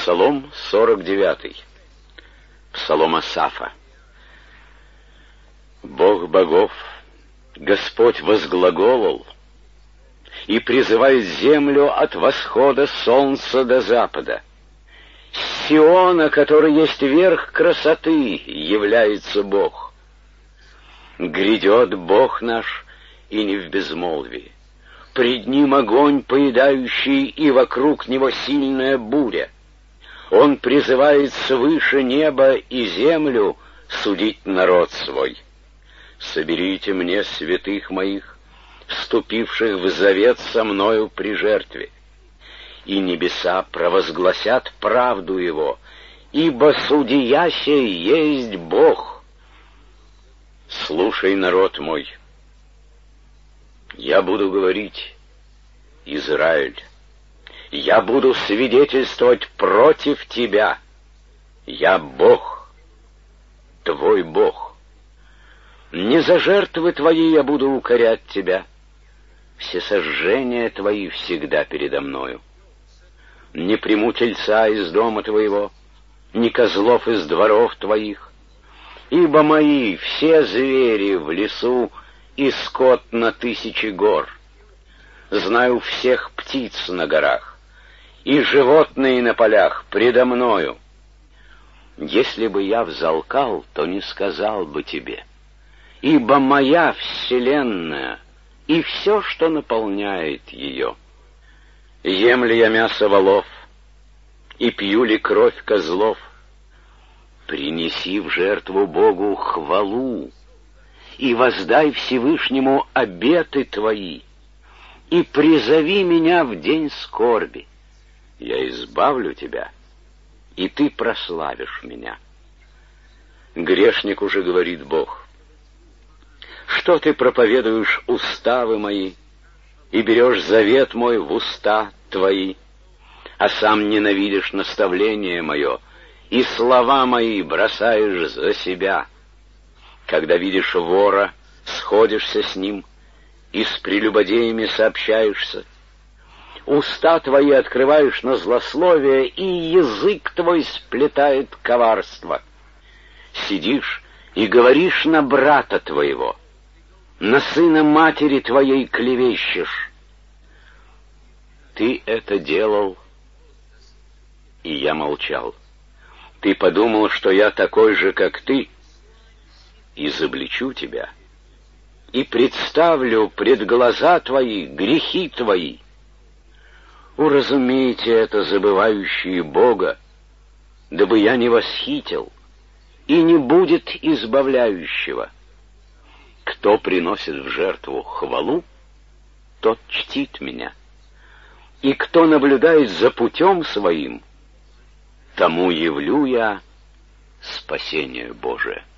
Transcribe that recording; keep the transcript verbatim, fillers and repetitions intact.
Псалом сорок девятый. Псалом Асафа. Бог богов, Господь возглаголал и призывает землю от восхода солнца до запада. С Сиона, который есть верх красоты, является Бог. Грядет Бог наш, и не в безмолвии. Пред Ним огонь поедающий, и вокруг Него сильная буря. Он призывает свыше неба и землю судить народ свой. Соберите мне святых моих, вступивших в завет со мною при жертве. И небеса провозгласят правду Его, ибо судья сей есть Бог. Слушай, народ мой, я буду говорить, Израиль, я буду свидетельствовать против тебя. Я Бог, твой Бог. Не за жертвы твои я буду укорять тебя. Все сожжения твои всегда передо мною. Не приму тельца из дома твоего, ни козлов из дворов твоих, ибо мои все звери в лесу и скот на тысячи гор. Знаю всех птиц на горах, и животные на полях предо мною. Если бы я взалкал, то не сказал бы тебе, ибо моя вселенная и все, что наполняет ее. Ем ли я мясо волов, и пью ли кровь козлов? Принеси в жертву Богу хвалу, и воздай Всевышнему обеты твои, и призови меня в день скорби. Я избавлю тебя, и ты прославишь меня. Грешнику же говорит Бог: что ты проповедуешь уставы мои, и берешь завет мой в уста твои, а сам ненавидишь наставление мое, и слова мои бросаешь за себя? Когда видишь вора, сходишься с ним, и с прелюбодеями сообщаешься. Уста твои открываешь на злословие, и язык твой сплетает коварство. Сидишь и говоришь на брата твоего, на сына матери твоей клевещешь. Ты это делал, и я молчал. Ты подумал, что я такой же, как ты, изобличу тебя и представлю пред глаза твои грехи твои. Уразумейте это, забывающие Бога, дабы я не восхитил, и не будет избавляющего. Кто приносит в жертву хвалу, тот чтит меня, и кто наблюдает за путем своим, тому явлю я спасение Божие.